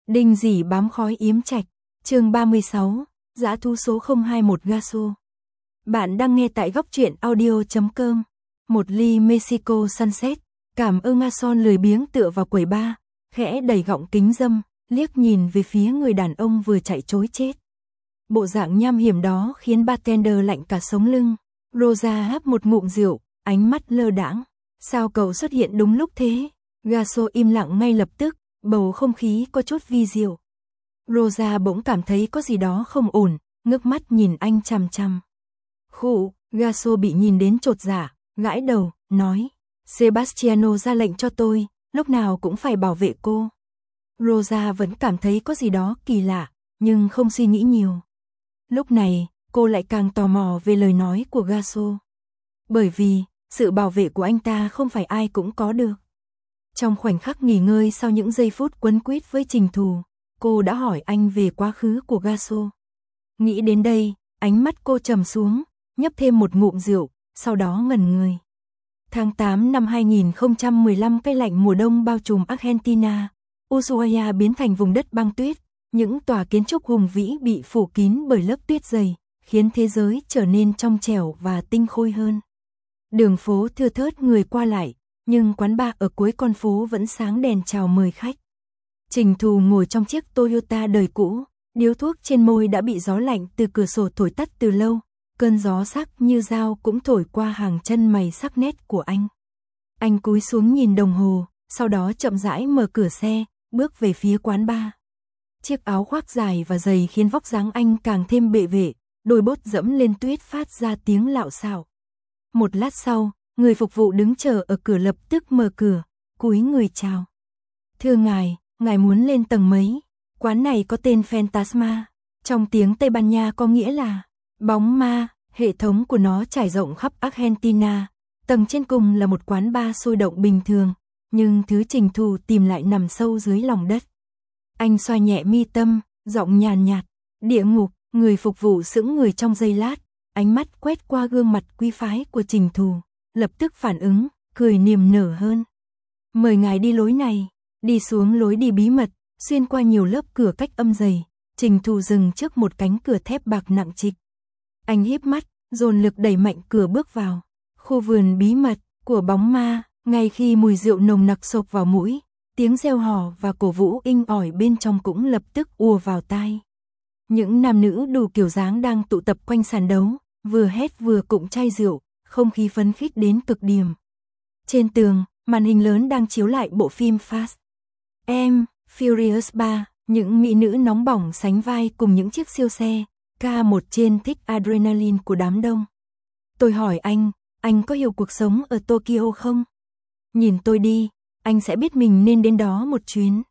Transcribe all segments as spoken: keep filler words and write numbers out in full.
Đinh dỉ bám khói yếm trạch, chương ba mươi sáu, dã thú số không hai mốt Gaso. Bạn đang nghe tại góc truyện audio chấm com. Một ly Mexico Sunset, cảm ơn A Son lười biếng tựa vào quầy bar, khẽ đẩy gọng kính dâm, liếc nhìn về phía người đàn ông vừa chạy trối chết. Bộ dạng nham hiểm đó khiến bartender lạnh cả sống lưng. Rosa hấp một ngụm rượu, ánh mắt lơ đãng. Sao cậu xuất hiện đúng lúc thế? Gaso im lặng ngay lập tức, bầu không khí có chút vi diệu. Rosa bỗng cảm thấy có gì đó không ổn, ngước mắt nhìn anh chằm chằm. Khụ, Gaso bị nhìn đến chột dạ, gãi đầu, nói. Sebastiano ra lệnh cho tôi, lúc nào cũng phải bảo vệ cô. Rosa vẫn cảm thấy có gì đó kỳ lạ, nhưng không suy nghĩ nhiều. Lúc này, cô lại càng tò mò về lời nói của Gaso. Bởi vì, sự bảo vệ của anh ta không phải ai cũng có được. Trong khoảnh khắc nghỉ ngơi sau những giây phút quấn quýt với Trình Thù, cô đã hỏi anh về quá khứ của Gaso. Nghĩ đến đây, ánh mắt cô trầm xuống, nhấp thêm một ngụm rượu, sau đó ngẩn người. Tháng tám năm hai nghìn không trăm mười lăm, cái lạnh mùa đông bao trùm Argentina, Ushuaia biến thành vùng đất băng tuyết, những tòa kiến trúc hùng vĩ bị phủ kín bởi lớp tuyết dày, khiến thế giới trở nên trong trẻo và tinh khôi hơn. Đường phố thưa thớt người qua lại, nhưng quán bar ở cuối con phố vẫn sáng đèn chào mời khách. Trình Thù ngồi trong chiếc Toyota đời cũ, điếu thuốc trên môi đã bị gió lạnh từ cửa sổ thổi tắt từ lâu, cơn gió sắc như dao cũng thổi qua hàng chân mày sắc nét của anh. Anh cúi xuống nhìn đồng hồ, sau đó chậm rãi mở cửa xe, bước về phía quán bar. Chiếc áo khoác dài và dày khiến vóc dáng anh càng thêm bệ vệ, đôi bốt dẫm lên tuyết phát ra tiếng lạo xạo. Một lát sau, người phục vụ đứng chờ ở cửa lập tức mở cửa, cúi người chào. Thưa ngài, ngài muốn lên tầng mấy? Quán này có tên Fantasma, trong tiếng Tây Ban Nha có nghĩa là bóng ma, hệ thống của nó trải rộng khắp Argentina. Tầng trên cùng là một quán bar sôi động bình thường, nhưng thứ Trình Thù tìm lại nằm sâu dưới lòng đất. Anh xoa nhẹ mi tâm, giọng nhàn nhạt, địa ngục. Người phục vụ sững người trong giây lát, ánh mắt quét qua gương mặt quý phái của Trình Thù, lập tức phản ứng, cười niềm nở hơn. Mời ngài đi lối này, đi xuống lối đi bí mật, xuyên qua nhiều lớp cửa cách âm dày. Trình Thù dừng trước một cánh cửa thép bạc nặng trịch. Anh híp mắt, dồn lực đẩy mạnh cửa bước vào. Khu vườn bí mật của bóng ma, ngay khi mùi rượu nồng nặc xộc vào mũi, tiếng reo hò và cổ vũ inh ỏi bên trong cũng lập tức ùa vào tai. Những nam nữ đủ kiểu dáng đang tụ tập quanh sàn đấu, vừa hét vừa cụng chai rượu, không khí phấn khích đến cực điểm. Trên tường, màn hình lớn đang chiếu lại bộ phim Fast and Furious ba, những mỹ nữ nóng bỏng sánh vai cùng những chiếc siêu xe, ca một trên thích adrenaline của đám đông. Tôi hỏi anh, anh có hiểu cuộc sống ở Tokyo không? Nhìn tôi đi, anh sẽ biết mình nên đến đó một chuyến.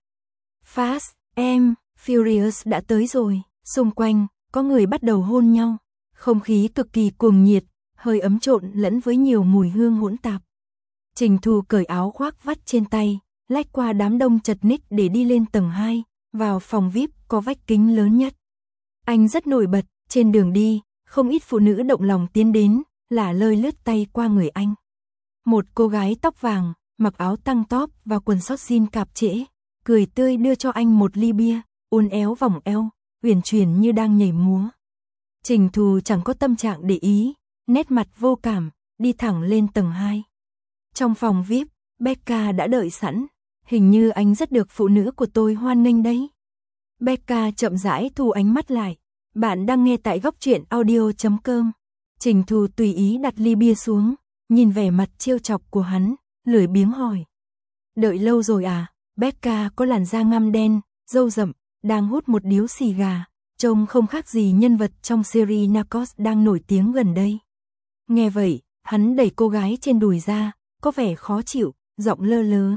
Fast and Furious đã tới rồi. Xung quanh, có người bắt đầu hôn nhau, không khí cực kỳ cuồng nhiệt, hơi ấm trộn lẫn với nhiều mùi hương hỗn tạp. Trình Thù cởi áo khoác vắt trên tay, lách qua đám đông chật ních để đi lên tầng hai, vào phòng vi ai pi có vách kính lớn nhất. Anh rất nổi bật, trên đường đi, không ít phụ nữ động lòng tiến đến, lả lơi lướt tay qua người anh. Một cô gái tóc vàng, mặc áo tăng top và quần sót jean cạp trễ, cười tươi đưa cho anh một ly bia, uốn éo vòng eo, huyền chuyển như đang nhảy múa. Trình Thù chẳng có tâm trạng để ý, nét mặt vô cảm, đi thẳng lên tầng hai. Trong phòng vi ai pi, Becca đã đợi sẵn, hình như anh rất được phụ nữ của tôi hoan nghênh đấy. Becca chậm rãi thu ánh mắt lại, bạn đang nghe tại góc truyện audio chấm com. Trình Thù tùy ý đặt ly bia xuống, nhìn vẻ mặt trêu chọc của hắn, lười biếng hỏi. Đợi lâu rồi à? Becca có làn da ngăm đen, râu rậm, đang hút một điếu xì gà, trông không khác gì nhân vật trong series Narcos đang nổi tiếng gần đây. Nghe vậy, hắn đẩy cô gái trên đùi ra, có vẻ khó chịu, giọng lơ lớ.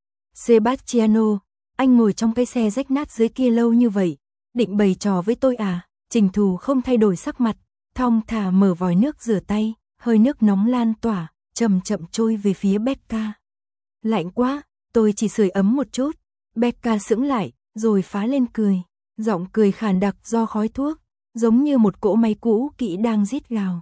Sebastiano, anh ngồi trong cái xe rách nát dưới kia lâu như vậy, định bày trò với tôi à? Trình Thù không thay đổi sắc mặt, thong thả mở vòi nước rửa tay, hơi nước nóng lan tỏa, chậm chậm trôi về phía Becca. Lạnh quá, tôi chỉ sưởi ấm một chút. Becca sững lại, rồi phá lên cười, giọng cười khàn đặc do khói thuốc, giống như một cỗ máy cũ kỹ đang rít gào.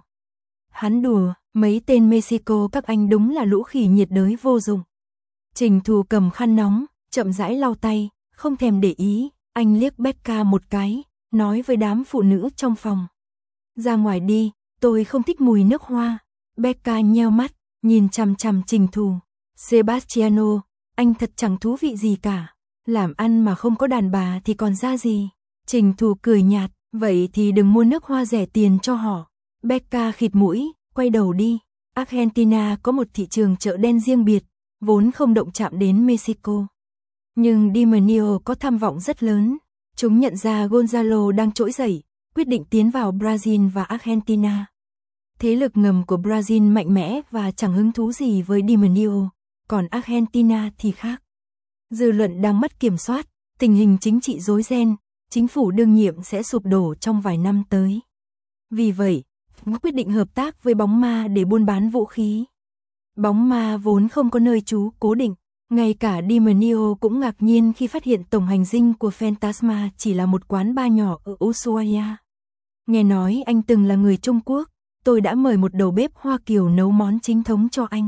Hắn đùa, mấy tên Mexico các anh đúng là lũ khỉ nhiệt đới vô dụng. Trình Thù cầm khăn nóng, chậm rãi lau tay, không thèm để ý, Anh liếc Becca một cái, nói với đám phụ nữ trong phòng. Ra ngoài đi, tôi không thích mùi nước hoa. Becca nheo mắt, nhìn chằm chằm Trình Thù. Sebastiano, anh thật chẳng thú vị gì cả. Làm ăn mà không có đàn bà thì còn ra gì. Trình Thù cười nhạt, vậy thì đừng mua nước hoa rẻ tiền cho họ. Becca khịt mũi, quay đầu đi. Argentina có một thị trường chợ đen riêng biệt, vốn không động chạm đến Mexico. Nhưng Di Matteo có tham vọng rất lớn. Chúng nhận ra Gonzalo đang trỗi dậy, quyết định tiến vào Brazil và Argentina. Thế lực ngầm của Brazil mạnh mẽ và chẳng hứng thú gì với Di Matteo, còn Argentina thì khác. Dư luận đang mất kiểm soát, tình hình chính trị rối ren, chính phủ đương nhiệm sẽ sụp đổ trong vài năm tới. Vì vậy, quyết định hợp tác với bóng ma để buôn bán vũ khí. Bóng ma vốn không có nơi trú cố định, ngay cả Di Matteo cũng ngạc nhiên khi phát hiện tổng hành dinh của Fantasma chỉ là một quán bar nhỏ ở Ushuaia. Nghe nói anh từng là người Trung Quốc, tôi đã mời một đầu bếp Hoa Kiều nấu món chính thống cho anh.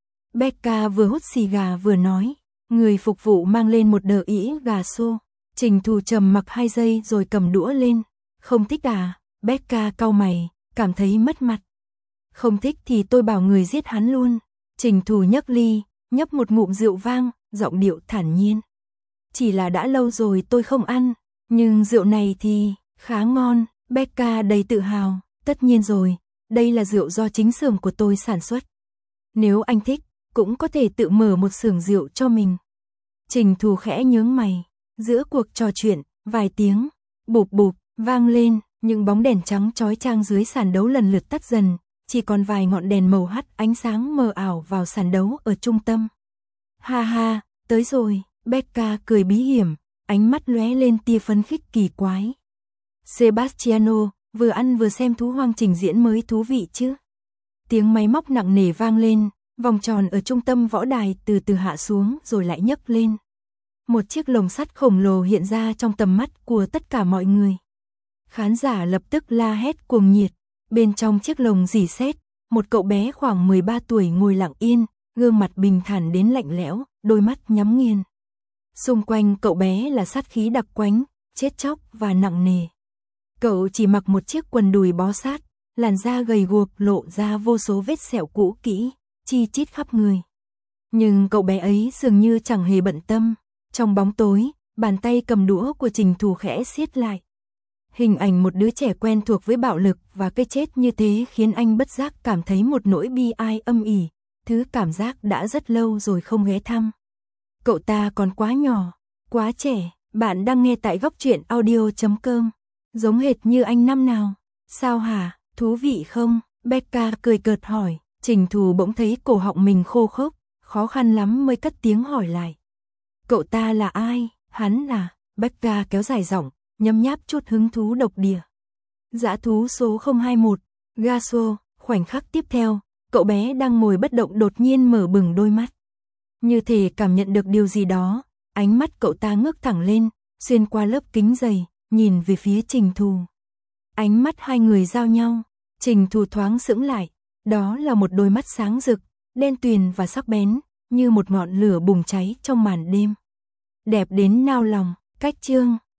Becca vừa hút xì gà vừa nói, người phục vụ mang lên một đờ ỉ gà xô. Trình Thù trầm mặc hai giây rồi cầm đũa lên. Không thích à? Becca cau mày, cảm thấy mất mặt. Không thích thì tôi bảo người giết hắn luôn. Trình Thù nhấc ly, nhấp một ngụm rượu vang, giọng điệu thản nhiên. Chỉ là đã lâu rồi tôi không ăn, nhưng rượu này thì khá ngon. Becca đầy tự hào, tất nhiên rồi, đây là rượu do chính xưởng của tôi sản xuất. Nếu anh thích, cũng có thể tự mở một xưởng rượu cho mình. Trình Thù khẽ nhướng mày, giữa cuộc trò chuyện, vài tiếng bụp bụp vang lên, những bóng đèn trắng chói chang dưới sàn đấu lần lượt tắt dần, chỉ còn vài ngọn đèn màu hắt ánh sáng mờ ảo vào sàn đấu ở trung tâm. Ha ha, tới rồi, Becca cười bí hiểm, ánh mắt lóe lên tia phấn khích kỳ quái. Sebastiano, vừa ăn vừa xem thú hoang trình diễn mới thú vị chứ. Tiếng máy móc nặng nề vang lên, vòng tròn ở trung tâm võ đài từ từ hạ xuống rồi lại nhấc lên. Một chiếc lồng sắt khổng lồ hiện ra trong tầm mắt của tất cả mọi người. Khán giả lập tức la hét cuồng nhiệt. Bên trong chiếc lồng rỉ sét, một cậu bé khoảng mười ba tuổi ngồi lặng yên, gương mặt bình thản đến lạnh lẽo, đôi mắt nhắm nghiền. Xung quanh cậu bé là sát khí đặc quánh, chết chóc và nặng nề. Cậu chỉ mặc một chiếc quần đùi bó sát, làn da gầy guộc lộ ra vô số vết sẹo cũ kỹ, chi chít khắp người. Nhưng cậu bé ấy dường như chẳng hề bận tâm. Trong bóng tối, bàn tay cầm đũa của Trình Thù khẽ siết lại. Hình ảnh một đứa trẻ quen thuộc với bạo lực và cái chết như thế khiến anh bất giác cảm thấy một nỗi bi ai âm ỉ, thứ cảm giác đã rất lâu rồi không ghé thăm. Cậu ta còn quá nhỏ, quá trẻ. Bạn đang nghe tại góc truyện audio chấm com. Giống hệt như anh năm nào? Sao hả? Thú vị không? Becca cười cợt hỏi. Trình Thù bỗng thấy cổ họng mình khô khốc, khó khăn lắm mới cất tiếng hỏi lại. Cậu ta là ai? Hắn là... Becca kéo dài giọng, nhấm nháp chút hứng thú độc địa. Dã thú số không hai mốt, Gaso. Khoảnh khắc tiếp theo, cậu bé đang ngồi bất động đột nhiên mở bừng đôi mắt. Như thể cảm nhận được điều gì đó, ánh mắt cậu ta ngước thẳng lên, xuyên qua lớp kính dày, nhìn về phía Trình Thù. Ánh mắt hai người giao nhau, Trình Thù thoáng sững lại, đó là một đôi mắt sáng rực, đen tuyền và sắc bén, như một ngọn lửa bùng cháy trong màn đêm. Đẹp đến nao lòng, cách chương